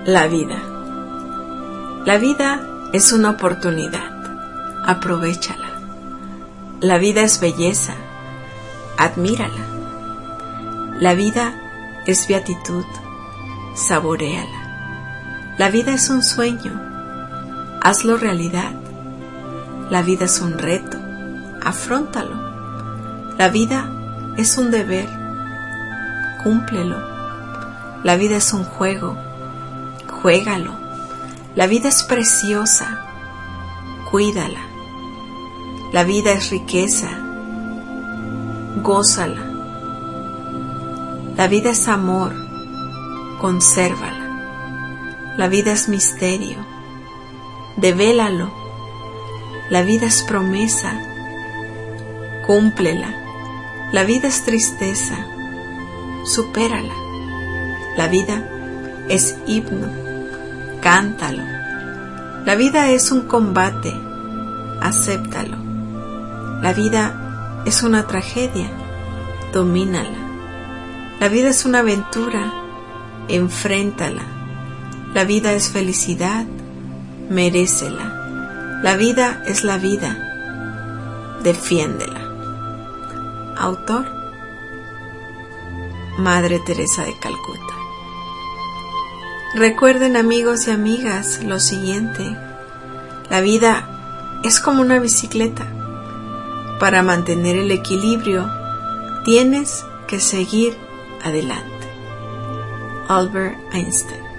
La vida. La vida es una oportunidad. Aprovéchala. La vida es belleza. Admírala. La vida es beatitud. Saboréala. La vida es un sueño. Hazlo realidad. La vida es un reto. Afróntalo. La vida es un deber. Cúmplelo. La vida es un juego. Juégalo. La vida es preciosa. Cuídala. La vida es riqueza. Gózala. La vida es amor. Consérvala. La vida es misterio. Devélalo. La vida es promesa. Cúmplela. La vida es tristeza. Supérala. La vida es himno. Cántalo. La vida es un combate. Acéptalo. La vida es una tragedia. Domínala. La vida es una aventura. Enfréntala. La vida es felicidad. Merécela. La vida es la vida. Defiéndela. Autor: Madre Teresa de Calcuta. Recuerden, amigos y amigas, lo siguiente: la vida es como una bicicleta. Para mantener el equilibrio, tienes que seguir adelante. Albert Einstein.